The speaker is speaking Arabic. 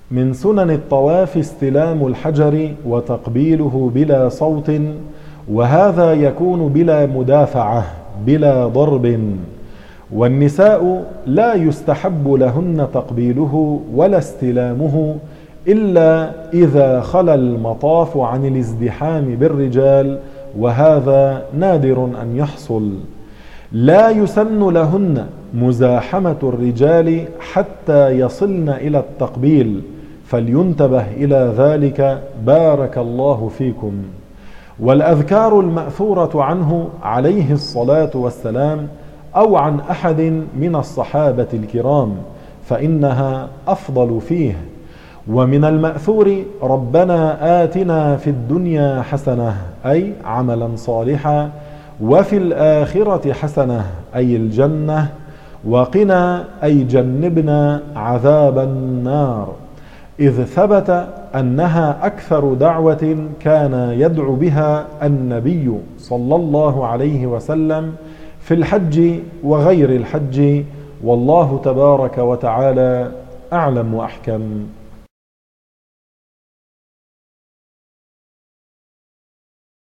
من سنن الطواف استلام الحجر وتقبيله بلا صوت، وهذا يكون بلا مدافعة بلا ضرب. والنساء لا يستحب لهن تقبيله ولا استلامه إلا إذا خلا المطاف عن الازدحام بالرجال، وهذا نادر أن يحصل. لا يسن لهن مزاحمة الرجال حتى يصلن إلى التقبيل، فلينتبه إلى ذلك بارك الله فيكم. والأذكار المأثورة عنه عليه الصلاة والسلام أو عن أحد من الصحابة الكرام فإنها أفضل فيه. ومن المأثور ربنا آتنا في الدنيا حسنة أي عملا صالحا، وفي الآخرة حسنة أي الجنة، وقنا أي جنبنا عذاب النار، إذ ثبت أنها أكثر دعوة كان يدعو بها النبي صلى الله عليه وسلم في الحج وغير الحج، والله تبارك وتعالى أعلم وأحكم.